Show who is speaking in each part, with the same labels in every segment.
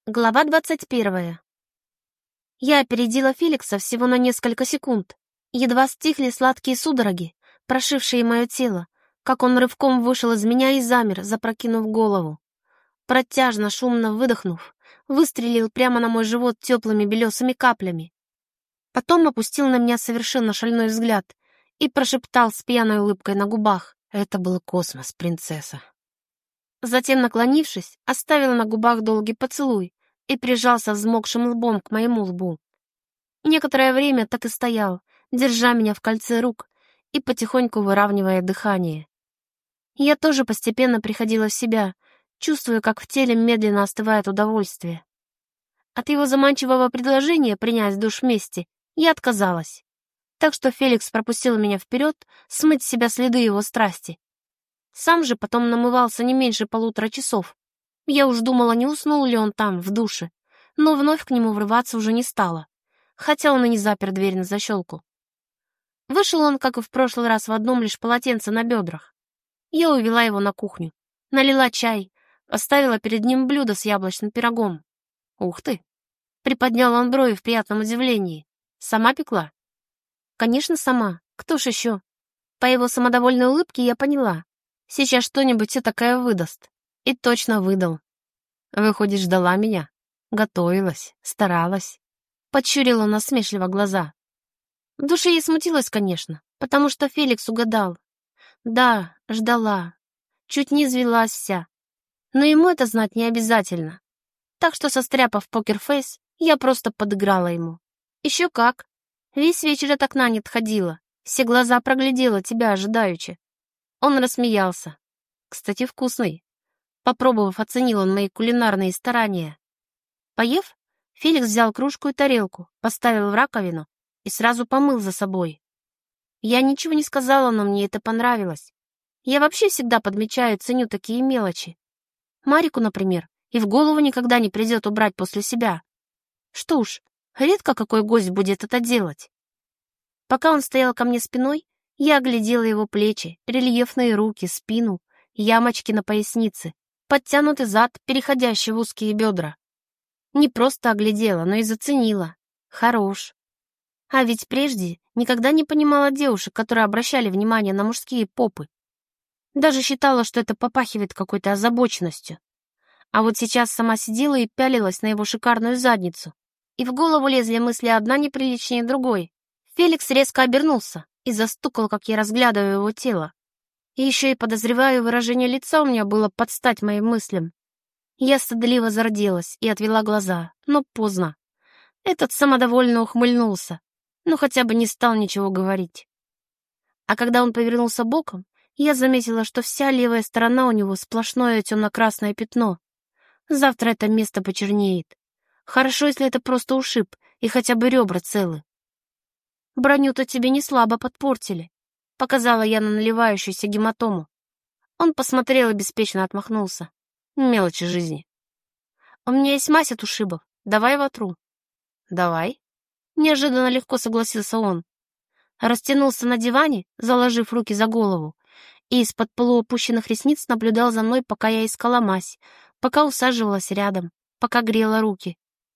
Speaker 1: Глава 21. Я опередила Феликса всего на несколько секунд. Едва стихли сладкие судороги, прошившие мое тело, как он рывком вышел из меня и замер, запрокинув голову. Протяжно, шумно выдохнув, выстрелил прямо на мой живот теплыми белесыми каплями. Потом опустил на меня совершенно шальной взгляд и прошептал с пьяной улыбкой на губах: «Это был космос, принцесса». Затем, наклонившись, оставил на губах долгий поцелуй и прижался взмокшим лбом к моему лбу. Некоторое время так и стоял, держа меня в кольце рук и потихоньку выравнивая дыхание. Я тоже постепенно приходила в себя, чувствуя, как в теле медленно остывает удовольствие. От его заманчивого предложения принять душ вместе я отказалась, так что Феликс пропустил меня вперед смыть с себя следы его страсти. Сам же потом намывался не меньше 1,5 часов. Я уж думала, не уснул ли он там, в душе, но вновь к нему врываться уже не стала, хотя он и не запер дверь на защелку. Вышел он, как и в прошлый раз, в одном лишь полотенце на бедрах. Я увела его на кухню, налила чай, поставила перед ним блюдо с яблочным пирогом. «Ух ты!» — приподнял он брови в приятном удивлении. «Сама пекла?» «Конечно, сама. Кто ж еще?» По его самодовольной улыбке я поняла. Сейчас что-нибудь этакое выдаст. И точно выдал. «Выходит, ждала меня? Готовилась, старалась?» Подщурила насмешливо глаза. В душе я смутилась, конечно, потому что Феликс угадал. Да, ждала. Чуть не извелась вся. Но ему это знать не обязательно. Так что, состряпав покерфейс, я просто подыграла ему. Еще как. Весь вечер от окна не отходила. Все глаза проглядела тебя ожидаючи. Он рассмеялся. Кстати, вкусный. Попробовав, оценил он мои кулинарные старания. Поев, Феликс взял кружку и тарелку, поставил в раковину и сразу помыл за собой. Я ничего не сказала, но мне это понравилось. Я вообще всегда подмечаю и ценю такие мелочи. Марику, например, и в голову никогда не придет убрать после себя. Что уж, редко какой гость будет это делать. Пока он стоял ко мне спиной, я оглядела его плечи, рельефные руки, спину, ямочки на пояснице, подтянутый зад, переходящий в узкие бедра. Не просто оглядела, но и заценила. Хорош. А ведь прежде никогда не понимала девушек, которые обращали внимание на мужские попы. Даже считала, что это попахивает какой-то озабоченностью. А вот сейчас сама сидела и пялилась на его шикарную задницу. И в голову лезли мысли одна неприличнее другой. Феликс резко обернулся и застукал, как я разглядываю его тело. И еще и подозреваю, выражение лица у меня было под стать моим мыслям. Я стыдливо зарделась и отвела глаза, но поздно. Этот самодовольно ухмыльнулся, но хотя бы не стал ничего говорить. А когда он повернулся боком, я заметила, что вся левая сторона у него сплошное темно-красное пятно. Завтра это место почернеет. Хорошо, если это просто ушиб, и хотя бы ребра целы. «Броню-то тебе не слабо подпортили», — показала я на наливающуюся гематому. Он посмотрел и беспечно отмахнулся. «Мелочи жизни». «У меня есть мазь от ушибов. Давай вотру». «Давай». Неожиданно легко согласился он. Растянулся на диване, заложив руки за голову, и из-под полуопущенных ресниц наблюдал за мной, пока я искала мазь, пока усаживалась рядом, пока грела руки.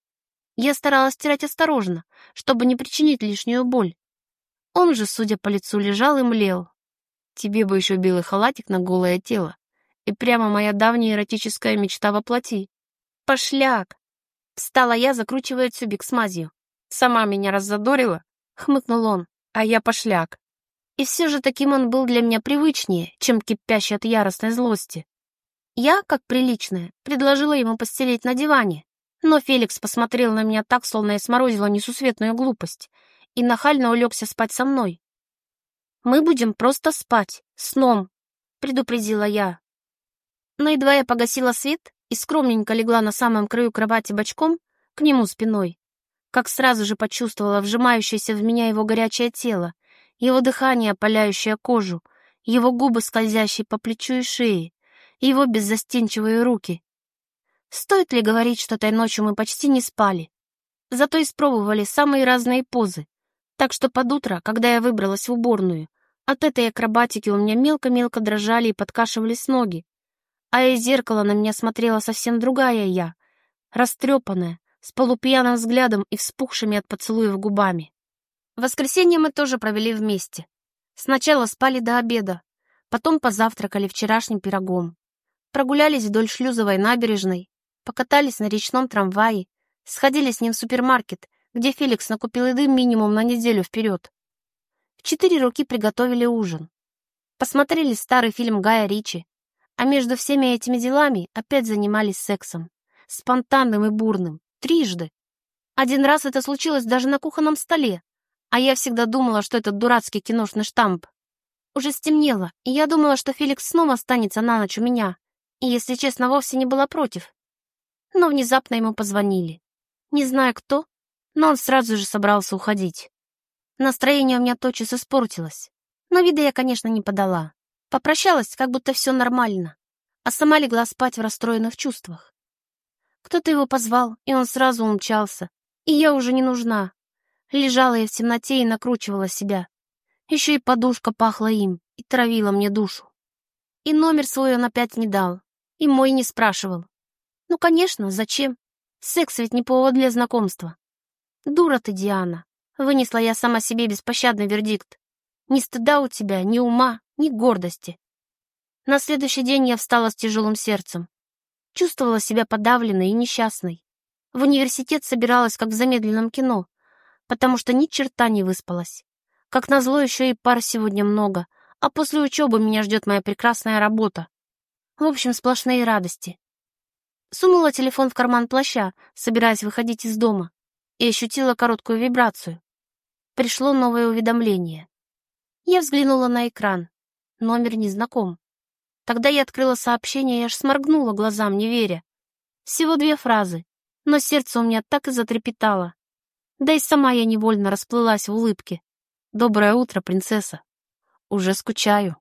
Speaker 1: Я старалась стирать осторожно, чтобы не причинить лишнюю боль. Он же, судя по лицу, лежал и млел. Тебе бы еще белый халатик на голое тело. И прямо моя давняя эротическая мечта воплоти. Пошляк! Встала я, закручивая тюбик с мазью. Сама меня раззадорила, хмыкнул он, а я пошляк. И все же таким он был для меня привычнее, чем кипящий от яростной злости. Я, как приличная, предложила ему постелить на диване. Но Феликс посмотрел на меня так, словно я сморозила несусветную глупость, и нахально улегся спать со мной. «Мы будем просто спать, сном», — предупредила я. Но едва я погасила свет и скромненько легла на самом краю кровати бочком, к нему спиной, как сразу же почувствовала вжимающееся в меня его горячее тело, его дыхание, опаляющее кожу, его губы, скользящие по плечу и шее, и его беззастенчивые руки. Стоит ли говорить, что той ночью мы почти не спали? Зато испробовали самые разные позы. Так что под утро, когда я выбралась в уборную, от этой акробатики у меня мелко-мелко дрожали и подкашивались ноги. А из зеркала на меня смотрела совсем другая я. растрепанная, с полупьяным взглядом и вспухшими от поцелуев губами. Воскресенье мы тоже провели вместе. Сначала спали до обеда, потом позавтракали вчерашним пирогом. Прогулялись вдоль шлюзовой набережной, покатались на речном трамвае, сходили с ним в супермаркет, где Феликс накупил еды минимум на неделю вперед. В 4 руки приготовили ужин. Посмотрели старый фильм Гая Ричи, а между всеми этими делами опять занимались сексом. Спонтанным и бурным. 3 Один раз это случилось даже на кухонном столе, а я всегда думала, что это дурацкий киношный штамп. Уже стемнело, и я думала, что Феликс снова останется на ночь у меня, и, если честно, вовсе не была против. Но внезапно ему позвонили. Не знаю кто, но он сразу же собрался уходить. Настроение у меня тотчас испортилось, но вида я, конечно, не подала. Попрощалась, как будто все нормально, а сама легла спать в расстроенных чувствах. Кто-то его позвал, и он сразу умчался, и я уже не нужна. Лежала я в темноте и накручивала себя. Еще и подушка пахла им и травила мне душу. И номер свой он опять не дал, и мой не спрашивал. Ну, конечно, зачем? Секс ведь не повод для знакомства. Дура ты, Диана. Вынесла я сама себе беспощадный вердикт. Ни стыда у тебя, ни ума, ни гордости. На следующий день я встала с тяжелым сердцем. Чувствовала себя подавленной и несчастной. В университет собиралась, как в замедленном кино, потому что ни черта не выспалась. Как назло, еще и пар сегодня много, а после учебы меня ждет моя прекрасная работа. В общем, сплошные радости. Сунула телефон в карман плаща, собираясь выходить из дома, и ощутила короткую вибрацию. Пришло новое уведомление. Я взглянула на экран. Номер незнаком. Тогда я открыла сообщение и аж сморгнула глазам, не веря. Всего 2 фразы, но сердце у меня так и затрепетало. Да и сама я невольно расплылась в улыбке. «Доброе утро, принцесса. Уже скучаю».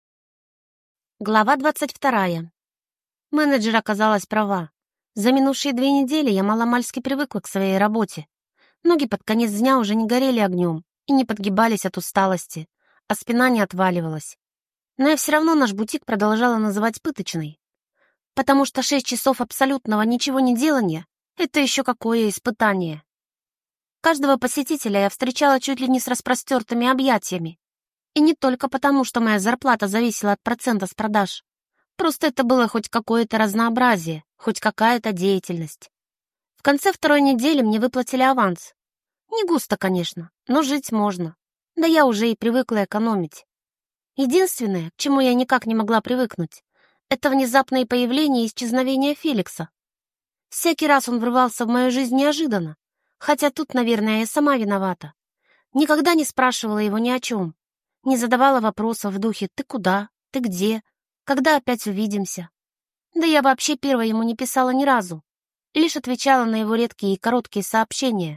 Speaker 1: Глава 22. Менеджер оказалась права. За минувшие 2 недели я маломальски привыкла к своей работе. Ноги под конец дня уже не горели огнем и не подгибались от усталости, а спина не отваливалась. Но я все равно наш бутик продолжала называть пыточной, потому что 6 часов абсолютного ничего не делания — это еще какое испытание. Каждого посетителя я встречала чуть ли не с распростертыми объятиями. И не только потому, что моя зарплата зависела от процента с продаж. Просто это было хоть какое-то разнообразие, хоть какая-то деятельность. В конце 2-й недели мне выплатили аванс. Не густо, конечно, но жить можно. Да я уже и привыкла экономить. Единственное, к чему я никак не могла привыкнуть, это внезапное появление и исчезновение Феликса. Всякий раз он врывался в мою жизнь неожиданно, хотя тут, наверное, я сама виновата. Никогда не спрашивала его ни о чем, не задавала вопросов в духе «ты куда?», «ты где?», «когда опять увидимся?». Да я вообще первой ему не писала ни разу, лишь отвечала на его редкие и короткие сообщения.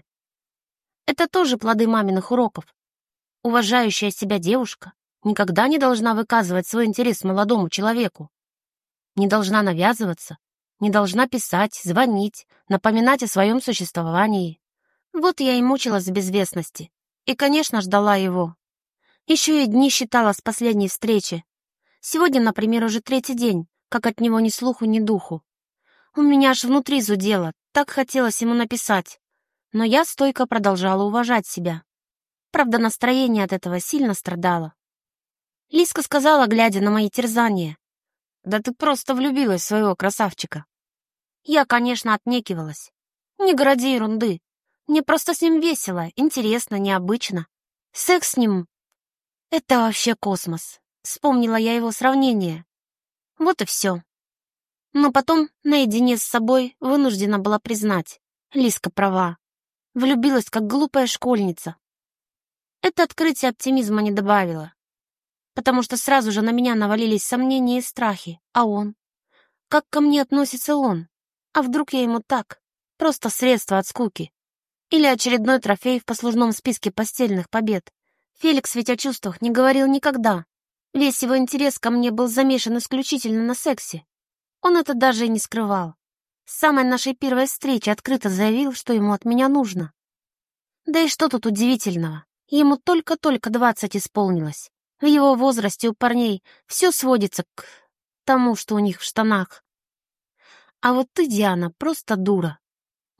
Speaker 1: Это тоже плоды маминых уроков. Уважающая себя девушка никогда не должна выказывать свой интерес молодому человеку. Не должна навязываться, не должна писать, звонить, напоминать о своем существовании. Вот я и мучилась в безвестности. И, конечно, ждала его. Еще и дни считала с последней встречи. Сегодня, например, уже 3-й день, как от него ни слуху, ни духу. У меня аж внутри зудело, так хотелось ему написать. Но я стойко продолжала уважать себя. Правда, настроение от этого сильно страдало. Лиска сказала, глядя на мои терзания: «Да ты просто влюбилась в своего красавчика». Я, конечно, отнекивалась. «Не городи ерунды. Мне просто с ним весело, интересно, необычно. Секс с ним — это вообще космос». Вспомнила я его сравнение. Вот и все. Но потом, наедине с собой, вынуждена была признать: Лиска права. Влюбилась, как глупая школьница. Это открытие оптимизма не добавило, потому что сразу же на меня навалились сомнения и страхи. А он? Как ко мне относится он? А вдруг я ему так? Просто средство от скуки. Или очередной трофей в послужном списке постельных побед. Феликс ведь о чувствах не говорил никогда. Весь его интерес ко мне был замешан исключительно на сексе. Он это даже и не скрывал. С самой нашей первой встречи открыто заявил, что ему от меня нужно. Да и что тут удивительного? Ему только-только 20 исполнилось. В его возрасте у парней все сводится к тому, что у них в штанах. А вот ты, Диана, просто дура.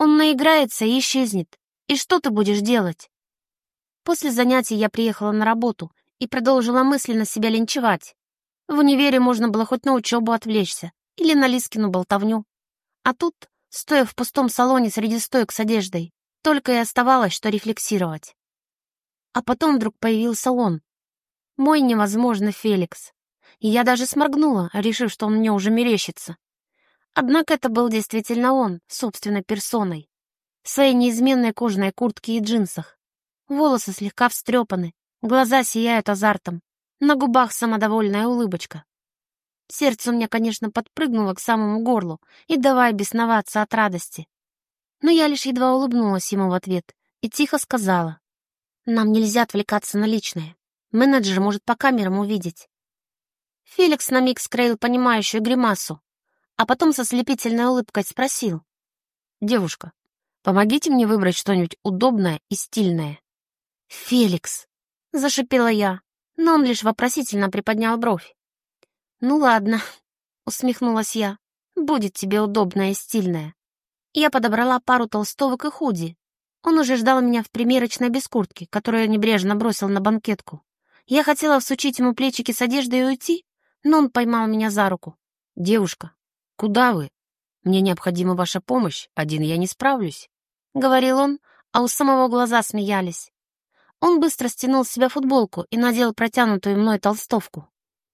Speaker 1: Он наиграется и исчезнет. И что ты будешь делать? После занятий я приехала на работу и продолжила мысленно себя линчевать. В универе можно было хоть на учебу отвлечься или на Лискину болтовню. А тут, стоя в пустом салоне среди стоек с одеждой, только и оставалось, что рефлексировать. А потом вдруг появился он. Мой невозможный Феликс. И я даже сморгнула, решив, что он мне уже мерещится. Однако это был действительно он, собственной персоной. В своей неизменной кожаной куртке и джинсах. Волосы слегка встрепаны, глаза сияют азартом, на губах самодовольная улыбочка. Сердце у меня, конечно, подпрыгнуло к самому горлу и давай бесноваться от радости. Но я лишь едва улыбнулась ему в ответ и тихо сказала: «Нам нельзя отвлекаться на личное. Менеджер может по камерам увидеть». Феликс на миг скроил понимающую гримасу, а потом со слепительной улыбкой спросил: «Девушка, помогите мне выбрать что-нибудь удобное и стильное». «Феликс!» — зашипела я, но он лишь вопросительно приподнял бровь. «Ну ладно», — усмехнулась я, — «будет тебе удобное и стильное». Я подобрала пару толстовок и худи. Он уже ждал меня в примерочной без куртки, которую я небрежно бросил на банкетку. Я хотела всучить ему плечики с одеждой и уйти, но он поймал меня за руку. «Девушка, куда вы? Мне необходима ваша помощь, один я не справлюсь», — говорил он, а у самого глаза смеялись. Он быстро стянул с себя футболку и надел протянутую мной толстовку.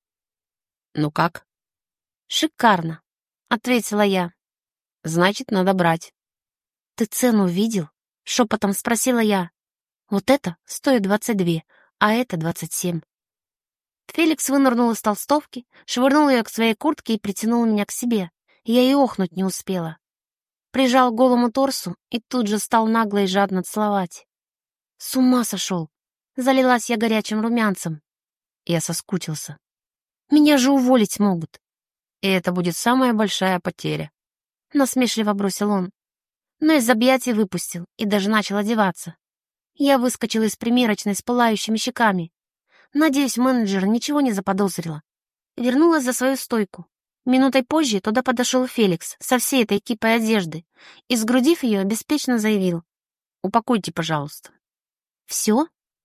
Speaker 1: «Ну как?» «Шикарно», — ответила я.
Speaker 2: «Значит, надо брать».
Speaker 1: «Ты цену видел?» — шепотом спросила я. «Вот это стоит 22, а это 27». Феликс вынырнул из толстовки, швырнул ее к своей куртке и притянул меня к себе. Я и охнуть не успела. Прижал к голому торсу и тут же стал нагло и жадно целовать. С ума сошел. Залилась я горячим румянцем.
Speaker 2: Я соскучился.
Speaker 1: Меня же уволить могут.
Speaker 2: И это будет самая большая потеря.
Speaker 1: Насмешливо бросил он. Но из объятий выпустил и даже начал одеваться. Я выскочила из примерочной с пылающими щеками. Надеюсь, менеджер ничего не заподозрила. Вернулась за свою стойку. Минутой позже туда подошел Феликс со всей этой кипой одежды и, сгрудив ее, беспечно заявил:
Speaker 2: «Упакуйте, пожалуйста».
Speaker 1: «Все?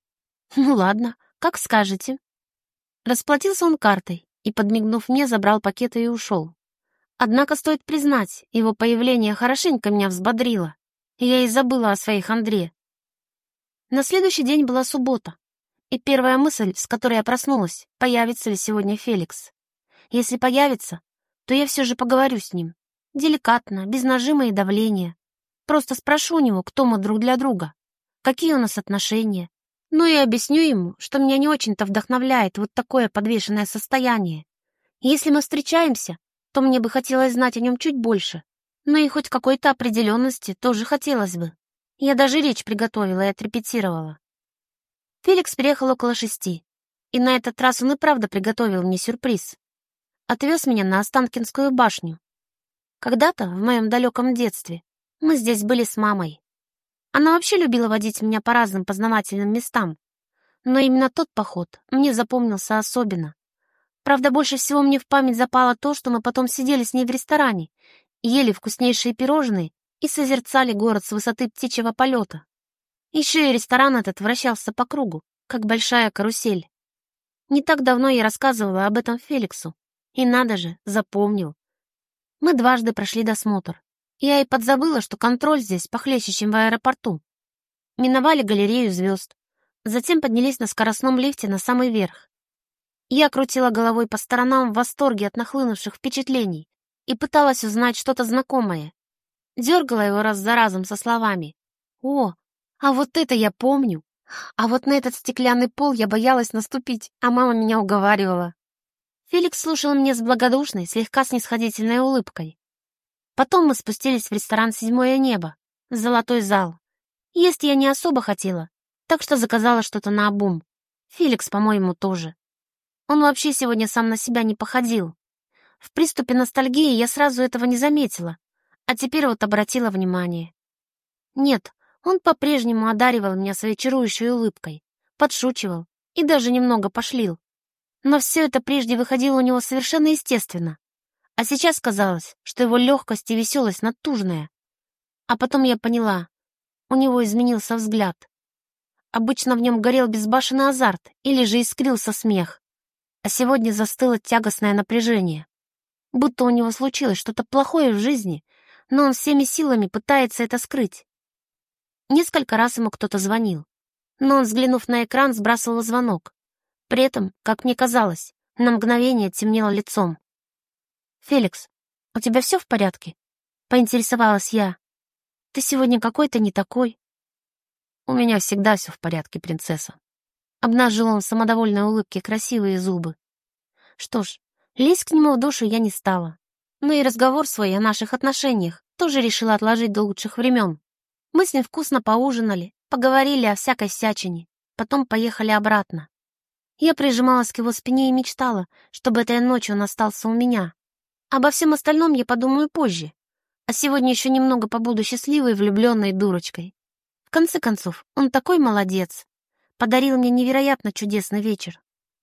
Speaker 1: Ну ладно, как скажете». Расплатился он картой и, подмигнув мне, забрал пакеты и ушел. Однако, стоит признать, его появление хорошенько меня взбодрило, и я и забыла о своей хандре. На следующий день была суббота, и первая мысль, с которой я проснулась, появится ли сегодня Феликс. Если появится, то я все же поговорю с ним. Деликатно, без нажима и давления. Просто спрошу у него, кто мы друг для друга, какие у нас отношения. Ну и объясню ему, что меня не очень-то вдохновляет вот такое подвешенное состояние. Если мы встречаемся, то мне бы хотелось знать о нем чуть больше. Но и хоть какой-то определенности тоже хотелось бы. Я даже речь приготовила и отрепетировала. Феликс приехал около 6, и на этот раз он и правда приготовил мне сюрприз. Отвез меня на Останкинскую башню. Когда-то, в моем далеком детстве, мы здесь были с мамой. Она вообще любила водить меня по разным познавательным местам, но именно тот поход мне запомнился особенно. Правда, больше всего мне в память запало то, что мы потом сидели с ней в ресторане, ели вкуснейшие пирожные и созерцали город с высоты птичьего полета. Еще и ресторан этот вращался по кругу, как большая карусель. Не так давно я рассказывала об этом Феликсу, и надо же, запомнил. Мы дважды прошли досмотр. Я и подзабыла, что контроль здесь похлеще, чем в аэропорту. Миновали галерею звезд, затем поднялись на скоростном лифте на самый верх. Я крутила головой по сторонам в восторге от нахлынувших впечатлений и пыталась узнать что-то знакомое. Дергала его раз за разом со словами: «О, а вот это я помню! А вот на этот стеклянный пол я боялась наступить, а мама меня уговаривала». Феликс слушал меня с благодушной, слегка снисходительной улыбкой. Потом мы спустились в ресторан «Седьмое небо», золотой зал. Есть я не особо хотела, так что заказала что-то наобум. Феликс, по-моему, тоже. Он вообще сегодня сам на себя не походил. В приступе ностальгии я сразу этого не заметила, а теперь вот обратила внимание. Нет, он по-прежнему одаривал меня своей чарующей улыбкой, подшучивал и даже немного пошлил. Но все это прежде выходило у него совершенно естественно. А сейчас казалось, что его легкость и веселость натужная. А потом я поняла, у него изменился взгляд. Обычно в нем горел безбашенный азарт или же искрился смех. А сегодня застыло тягостное напряжение. Будто у него случилось что-то плохое в жизни, но он всеми силами пытается это скрыть. Несколько раз ему кто-то звонил, но он, взглянув на экран, сбрасывал звонок. При этом, как мне казалось, на мгновение темнело лицом. «Феликс, у тебя все в порядке?» — поинтересовалась я. «Ты сегодня какой-то не такой».
Speaker 2: «У меня всегда все в порядке, принцесса».
Speaker 1: Обнажил он в самодовольной улыбке красивые зубы. Что ж, лезть к нему в душу я не стала. Но и разговор свой о наших отношениях тоже решила отложить до лучших времен. Мы с ним вкусно поужинали, поговорили о всякой всячине, потом поехали обратно. Я прижималась к его спине и мечтала, чтобы этой ночью он остался у меня. Обо всем остальном я подумаю позже, а сегодня еще немного побуду счастливой, влюбленной дурочкой. В конце концов, он такой молодец. Подарил мне невероятно чудесный вечер.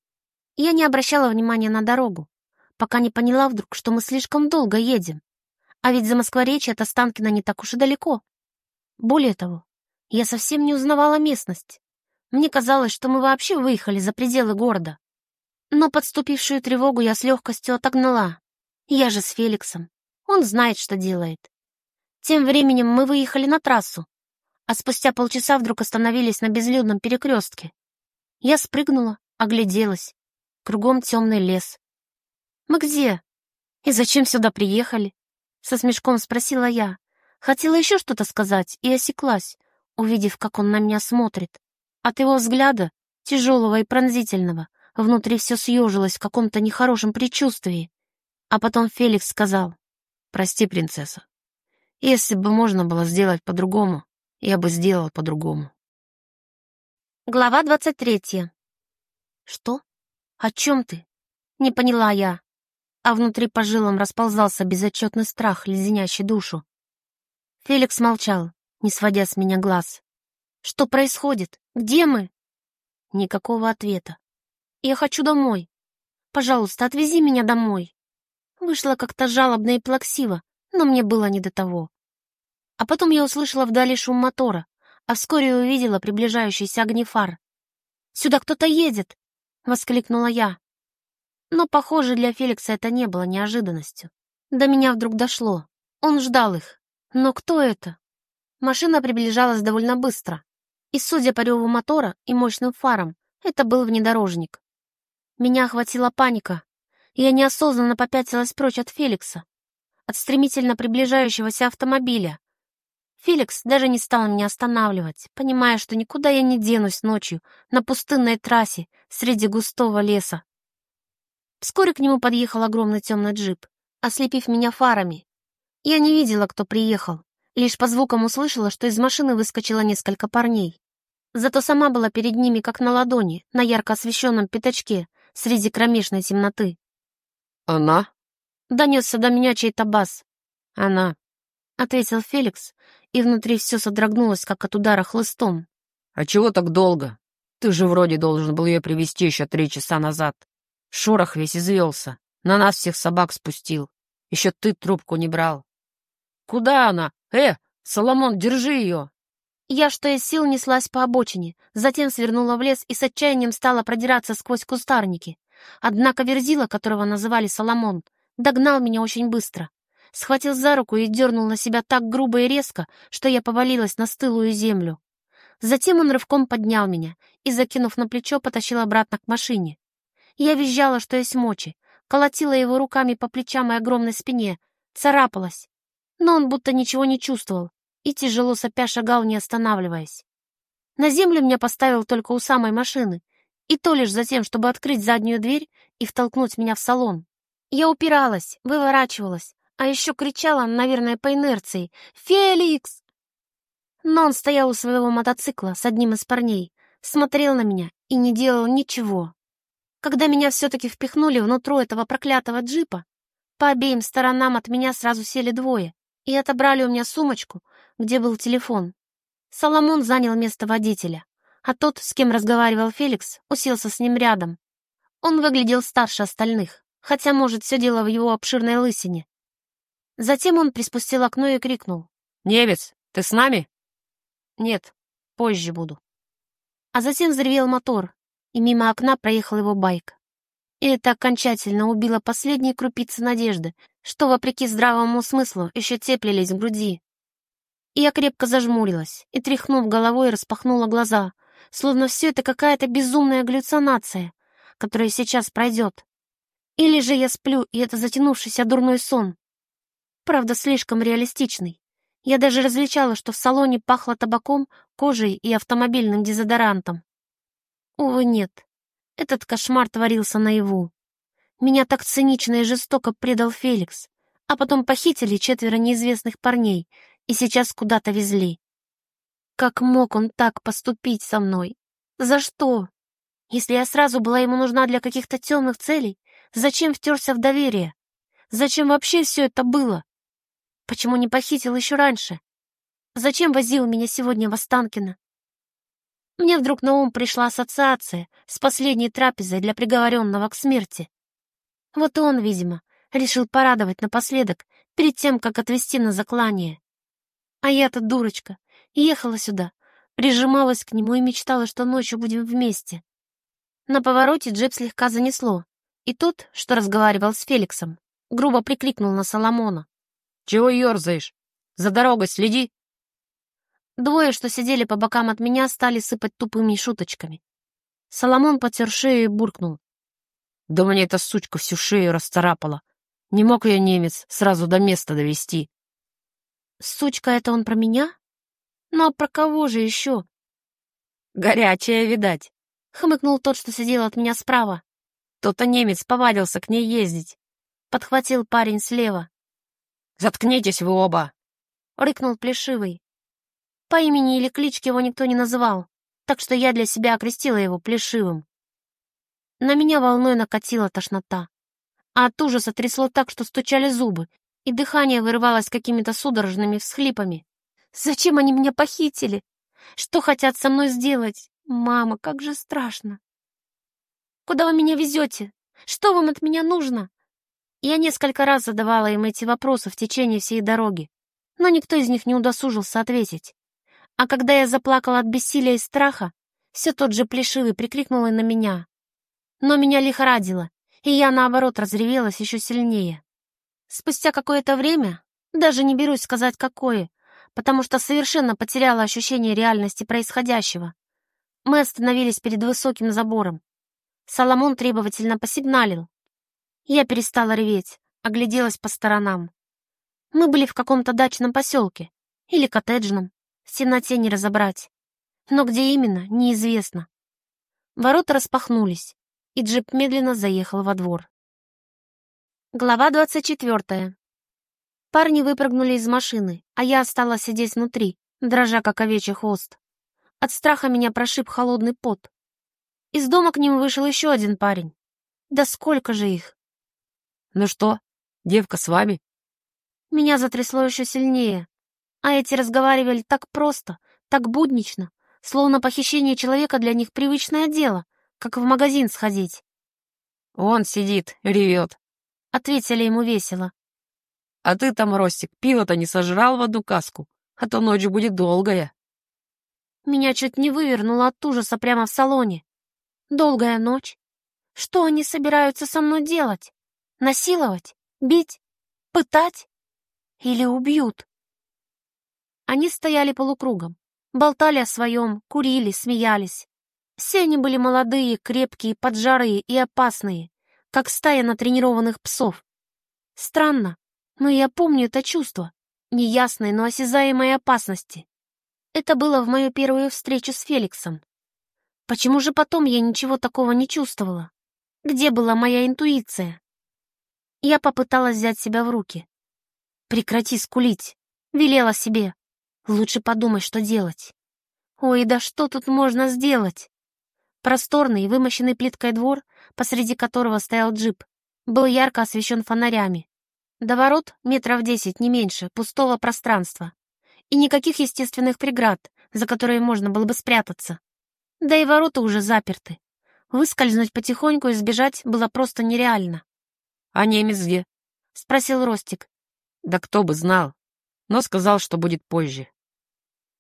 Speaker 1: Я не обращала внимания на дорогу, пока не поняла вдруг, что мы слишком долго едем. А ведь Замоскворечье от Останкино не так уж и далеко. Более того, я совсем не узнавала местность. Мне казалось, что мы вообще выехали за пределы города. Но подступившую тревогу я с легкостью отогнала. Я же с Феликсом. Он знает, что делает. Тем временем мы выехали на трассу, а спустя полчаса вдруг остановились на безлюдном перекрестке. Я спрыгнула, огляделась. Кругом темный лес. «Мы где? И зачем сюда приехали?» Со смешком спросила я. Хотела еще что-то сказать и осеклась, увидев, как он на меня смотрит. От его взгляда, тяжелого и пронзительного, внутри все съежилось в каком-то нехорошем предчувствии. А потом Феликс сказал:
Speaker 2: «Прости, принцесса. Если бы можно было сделать по-другому, я бы сделал по-другому».
Speaker 1: Глава 23. «Что? О чем ты?» Не поняла я, а внутри по жилам расползался безотчетный страх, леденящий душу. Феликс молчал, не сводя с меня глаз. «Что происходит? Где мы?» Никакого ответа. «Я хочу домой. Пожалуйста, отвези меня домой». Вышло как-то жалобно и плаксиво, но мне было не до того. А потом я услышала вдали шум мотора, а вскоре увидела приближающиеся огни фар. «Сюда кто-то едет!» — воскликнула я. Но, похоже, для Феликса это не было неожиданностью. До меня вдруг дошло. Он ждал их. Но кто это? Машина приближалась довольно быстро. И, судя по реву мотора и мощным фарам, это был внедорожник. Меня охватила паника. Я неосознанно попятилась прочь от Феликса, от стремительно приближающегося автомобиля. Феликс даже не стал меня останавливать, понимая, что никуда я не денусь ночью на пустынной трассе среди густого леса. Вскоре к нему подъехал огромный темный джип, ослепив меня фарами. Я не видела, кто приехал, лишь по звукам услышала, что из машины выскочило несколько парней. Зато сама была перед ними как на ладони, на ярко освещенном пятачке, среди кромешной темноты.
Speaker 2: «Она?»
Speaker 1: — донесся до меня чей-то бас.
Speaker 2: «Она»,
Speaker 1: — ответил Феликс, и внутри все содрогнулось, как от удара хлыстом.
Speaker 2: «А чего так долго? Ты же вроде должен был ее привезти еще 3 часа назад. Шорох весь извелся, на нас всех собак спустил. Еще ты трубку не брал». «Куда она? Соломон, держи ее!»
Speaker 1: Я, что из сил, неслась по обочине, затем свернула в лес и с отчаянием стала продираться сквозь кустарники. Однако Верзила, которого называли Соломон, догнал меня очень быстро. Схватил за руку и дернул на себя так грубо и резко, что я повалилась на стылую землю. Затем он рывком поднял меня и, закинув на плечо, потащил обратно к машине. Я визжала, что есть мочи, колотила его руками по плечам и огромной спине, царапалась. Но он будто ничего не чувствовал и, тяжело сопя, шагал, не останавливаясь. На землю меня поставил только у самой машины, и то лишь за тем, чтобы открыть заднюю дверь и втолкнуть меня в салон. Я упиралась, выворачивалась, а еще кричала, наверное, по инерции: «Феликс!». Но он стоял у своего мотоцикла с одним из парней, смотрел на меня и не делал ничего. Когда меня все-таки впихнули внутрь этого проклятого джипа, по обеим сторонам от меня сразу сели двое и отобрали у меня сумочку, где был телефон. Соломон занял место водителя, а тот, с кем разговаривал Феликс, уселся с ним рядом. Он выглядел старше остальных, хотя, может, все дело в его обширной лысине. Затем он приспустил окно и крикнул:
Speaker 2: «Немец, Ты с нами?
Speaker 1: Нет, позже буду. А затем взревел мотор, и мимо окна проехал его байк. И это окончательно убило последние крупицы надежды, что, вопреки здравому смыслу, еще теплились в груди. И я крепко зажмурилась и, тряхнув головой, распахнула глаза, словно все это какая-то безумная галлюцинация, которая сейчас пройдет. Или же я сплю, и это затянувшийся дурной сон. Правда, слишком реалистичный. Я даже различала, что в салоне пахло табаком, кожей и автомобильным дезодорантом. Увы, нет. Этот кошмар творился наяву. Меня так цинично и жестоко предал Феликс, а потом похитили 4 неизвестных парней и сейчас куда-то везли. Как мог он так поступить со мной? За что? Если я сразу была ему нужна для каких-то темных целей, зачем втерся в доверие? Зачем вообще все это было? Почему не похитил еще раньше? Зачем возил меня сегодня в Останкино? Мне вдруг на ум пришла ассоциация с последней трапезой для приговоренного к смерти. Вот и он, видимо, решил порадовать напоследок, перед тем, как отвезти на заклание. А я-то, дурочка, ехала сюда, прижималась к нему и мечтала, что ночью будем вместе. На повороте джип слегка занесло, и тот, что разговаривал с Феликсом, грубо прикрикнул на Соломона.
Speaker 2: Чего ерзаешь? За дорогой следи.
Speaker 1: 2, что сидели по бокам от меня, стали сыпать тупыми шуточками. Соломон потер шею и буркнул.
Speaker 2: Да мне эта сучка всю шею расцарапала. Не мог я, немец, сразу до места довести.
Speaker 1: Сучка, это он про меня? Ну а про кого же еще?
Speaker 2: Горячая, видать.
Speaker 1: Хмыкнул тот, что сидел от меня справа.
Speaker 2: То-то немец повадился к ней ездить.
Speaker 1: Подхватил парень слева.
Speaker 2: Заткнитесь вы оба!
Speaker 1: Рыкнул Плешивый. По имени или кличке его никто не называл, так что я для себя окрестила его Плешивым. На меня волной накатила тошнота, а от ужаса трясло так, что стучали зубы, и дыхание вырывалось какими-то судорожными всхлипами. Зачем они меня похитили? Что хотят со мной сделать? Мама, как же страшно. Куда вы меня везете? Что вам от меня нужно? Я несколько раз задавала им эти вопросы в течение всей дороги, но никто из них не удосужился ответить. А когда я заплакала от бессилия и страха, все тот же Плешивый прикрикнул и на меня. Но меня лихорадило, и я, наоборот, разревелась еще сильнее. Спустя какое-то время, даже не берусь сказать какое, потому что совершенно потеряла ощущение реальности происходящего, мы остановились перед высоким забором. Соломон требовательно посигналил. Я перестала реветь, огляделась по сторонам. Мы были в каком-то дачном поселке или коттеджном, в темноте не разобрать. Но где именно, неизвестно. Ворота распахнулись, и джип медленно заехал во двор. Глава 24. Парни выпрыгнули из машины, а я осталась сидеть внутри, дрожа как овечий хвост. От страха меня прошиб холодный пот. Из дома к ним вышел еще один парень. Да сколько же их!
Speaker 2: Ну что, девка с вами?
Speaker 1: Меня затрясло еще сильнее, а эти разговаривали так просто, так буднично, словно похищение человека для них привычное дело, как в магазин сходить.
Speaker 2: Он сидит, ревет.
Speaker 1: Ответили ему весело.
Speaker 2: А ты там, Ростик, пиво-то не сожрал в одну каску, а то ночь будет долгая.
Speaker 1: Меня чуть не вывернуло от ужаса прямо в салоне. Долгая ночь. Что они собираются со мной делать? Насиловать? Бить? Пытать? Или убьют? Они стояли полукругом, болтали о своем, курили, смеялись. Все они были молодые, крепкие, поджарые и опасные, как стая натренированных псов. Странно, но я помню это чувство, неясной, но осязаемой опасности. Это было в мою первую встречу с Феликсом. Почему же потом я ничего такого не чувствовала? Где была моя интуиция? Я попыталась взять себя в руки. «Прекрати скулить», — велела себе. «Лучше подумай, что делать». Ой, да что тут можно сделать? Просторный, вымощенный плиткой двор, посреди которого стоял джип, был ярко освещен фонарями. До ворот 10 метров, не меньше, пустого пространства. И никаких естественных преград, за которые можно было бы спрятаться. Да и ворота уже заперты. Выскользнуть потихоньку и сбежать было просто нереально.
Speaker 2: А немец где?
Speaker 1: — спросил Ростик.
Speaker 2: Да кто бы знал. Но сказал, что будет позже.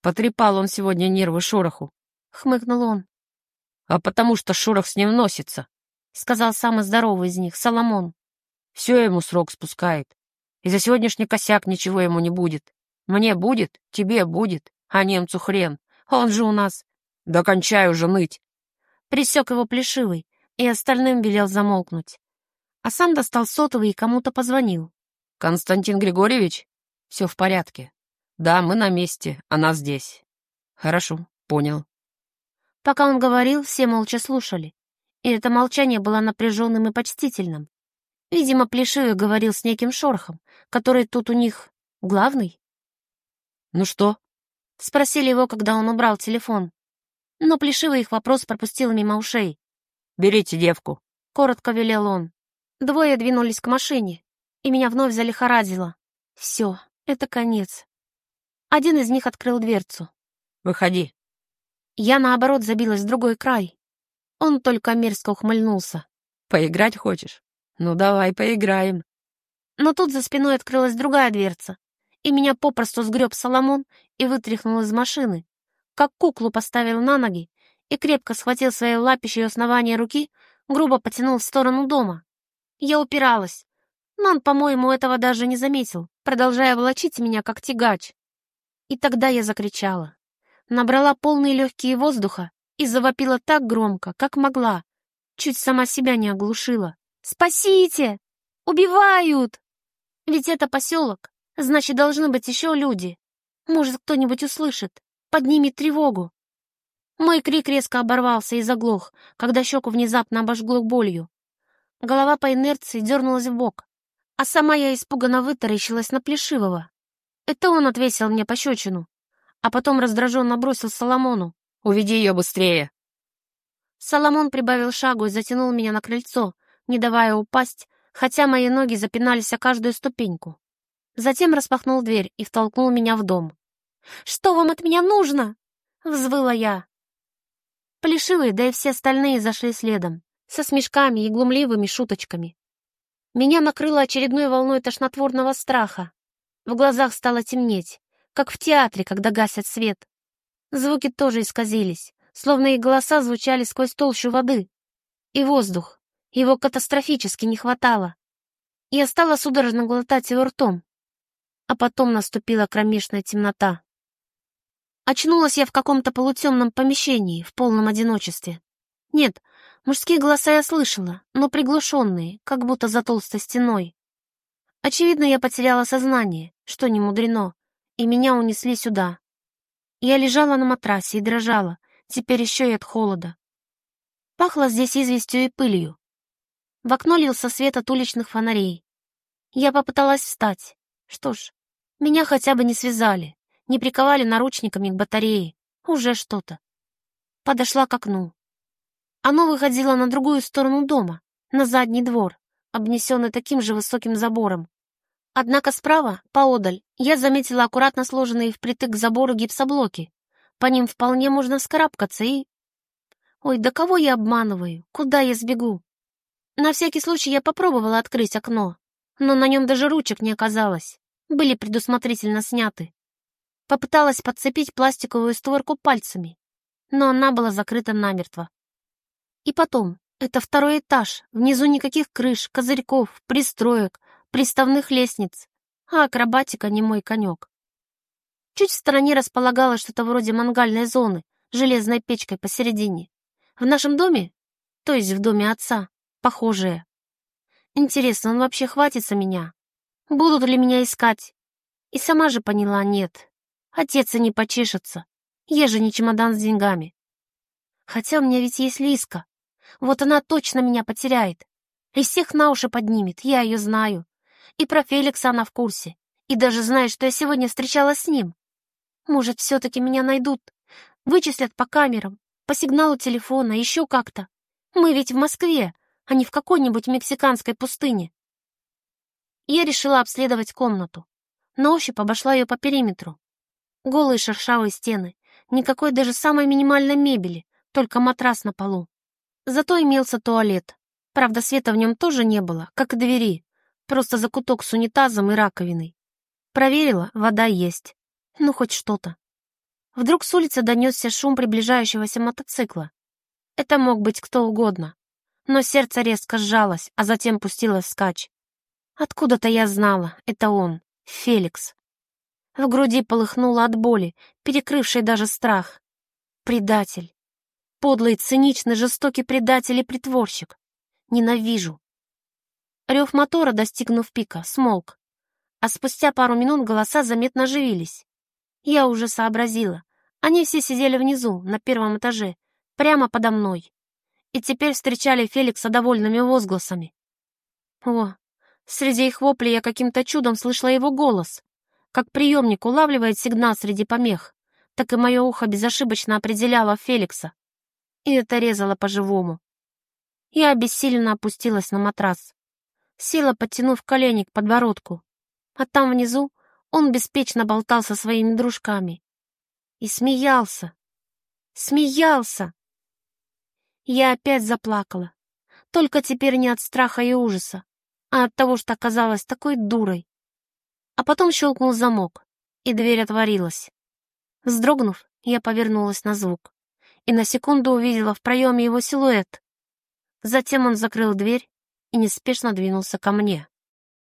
Speaker 2: Потрепал он сегодня нервы Шороху.
Speaker 1: Хмыкнул он.
Speaker 2: А потому что Шорох с ним носится,
Speaker 1: Сказал самый здоровый из них, Соломон.
Speaker 2: все ему срок спускает. И за сегодняшний косяк ничего ему не будет. Мне будет, тебе будет, а немцу хрен. Он же у нас... Да кончай уже ныть.
Speaker 1: Присек его Плешивый и остальным велел замолкнуть. А сам достал сотовый и кому-то позвонил.
Speaker 2: Константин Григорьевич? Все в порядке. Да, мы на месте, она здесь. Хорошо, понял.
Speaker 1: Пока он говорил, все молча слушали. И это молчание было напряженным и почтительным. Видимо, Плешивый говорил с неким Шорохом, который тут у них главный.
Speaker 2: Ну что?
Speaker 1: Спросили его, когда он убрал телефон. Но Плешивый их вопрос пропустил мимо ушей.
Speaker 2: Берите девку.
Speaker 1: Коротко велел он. Двое двинулись к машине, и меня вновь залихорадило. Все, это конец. Один из них открыл дверцу.
Speaker 2: Выходи.
Speaker 1: Я, наоборот, забилась в другой край. Он только мерзко ухмыльнулся.
Speaker 2: Поиграть хочешь? Ну давай поиграем.
Speaker 1: Но тут за спиной открылась другая дверца, и меня попросту сгреб Соломон и вытряхнул из машины. Как куклу поставил на ноги и крепко схватил своей лапищей основание руки, грубо потянул в сторону дома. Я упиралась, но он, по-моему, этого даже не заметил, продолжая волочить меня, как тягач. И тогда я закричала. Набрала полные легкие воздуха и завопила так громко, как могла. Чуть сама себя не оглушила. «Спасите! Убивают!» Ведь это поселок, значит, должны быть еще люди. Может, кто-нибудь услышит, поднимет тревогу. Мой крик резко оборвался и заглох, когда щеку внезапно обожгло болью. Голова по инерции дернулась вбок, а сама я испуганно вытаращилась на Плешивого. Это он отвесил мне пощечину, а потом раздраженно бросил Соломону.
Speaker 2: Уведи ее быстрее.
Speaker 1: Соломон прибавил шагу и затянул меня на крыльцо, не давая упасть, хотя мои ноги запинались о каждую ступеньку. Затем распахнул дверь и втолкнул меня в дом. «Что вам от меня нужно?» — взвыла я. Плешивый, да и все остальные зашли следом, со смешками и глумливыми шуточками. Меня накрыло очередной волной тошнотворного страха. В глазах стало темнеть, как в театре, когда гасят свет. Звуки тоже исказились, словно их голоса звучали сквозь толщу воды. И воздух, его катастрофически не хватало. Я стала судорожно глотать его ртом. А потом наступила кромешная темнота. Очнулась я в каком-то полутемном помещении, в полном одиночестве. Нет, мужские голоса я слышала, но приглушенные, как будто за толстой стеной. Очевидно, я потеряла сознание, что не мудрено, и меня унесли сюда. Я лежала на матрасе и дрожала, теперь еще и от холода. Пахло здесь известью и пылью. В окно лился свет от уличных фонарей. Я попыталась встать. Что ж, меня хотя бы не связали, не приковали наручниками к батарее. Уже что-то. Подошла к окну. Оно выходило на другую сторону дома, на задний двор, обнесенный таким же высоким забором. Однако справа, поодаль, я заметила аккуратно сложенные впритык к забору гипсоблоки. По ним вполне можно вскарабкаться и... Ой, да кого я обманываю? Куда я сбегу? На всякий случай я попробовала открыть окно, но на нем даже ручек не оказалось. Были предусмотрительно сняты. Попыталась подцепить пластиковую створку пальцами, но она была закрыта намертво. И потом, это второй этаж, внизу никаких крыш, козырьков, пристроек, приставных лестниц, а акробатика не мой конек. Чуть в стороне располагалось что-то вроде мангальной зоны, с железной печкой посередине. В нашем доме, то есть в доме отца, похожее. Интересно, он вообще хватится меня? Будут ли меня искать? И сама же поняла, нет. Отец и не почешется. Я же не чемодан с деньгами. Хотя у меня ведь есть Лиска. Вот она точно меня потеряет. И всех на уши поднимет, я ее знаю. И про Феликса она в курсе. И даже знает, что я сегодня встречалась с ним. Может, все-таки меня найдут. Вычислят по камерам, по сигналу телефона, еще как-то. Мы ведь в Москве, а не в какой-нибудь мексиканской пустыне. Я решила обследовать комнату. На ощупь обошла ее по периметру. Голые шершавые стены, никакой даже самой минимальной мебели, только матрас на полу. Зато имелся туалет. Правда, света в нем тоже не было, как и двери. Просто закуток с унитазом и раковиной. Проверила, вода есть. Ну, хоть что-то. Вдруг с улицы донесся шум приближающегося мотоцикла. Это мог быть кто угодно. Но сердце резко сжалось, а затем пустилось вскачь. Откуда-то я знала, это он, Феликс. В груди полыхнуло от боли, перекрывшей даже страх. Предатель. Подлый, циничный, жестокий предатель и притворщик. Ненавижу. Рев мотора, достигнув пика, смолк. А спустя пару минут голоса заметно оживились. Я уже сообразила. Они все сидели внизу, на первом этаже, прямо подо мной. И теперь встречали Феликса довольными возгласами. О, среди их воплей я каким-то чудом слышала его голос. Как приемник улавливает сигнал среди помех, так и мое ухо безошибочно определяло Феликса. И это резало по-живому. Я обессиленно опустилась на матрас. Села, подтянув колени к подбородку. А там внизу он беспечно болтал со своими дружками. И смеялся. Смеялся. Я опять заплакала. Только теперь не от страха и ужаса, а от того, что оказалась такой дурой. А потом щелкнул замок, и дверь отворилась. Вздрогнув, я повернулась на звук и на секунду увидела в проеме его силуэт. Затем он закрыл дверь и неспешно двинулся ко мне.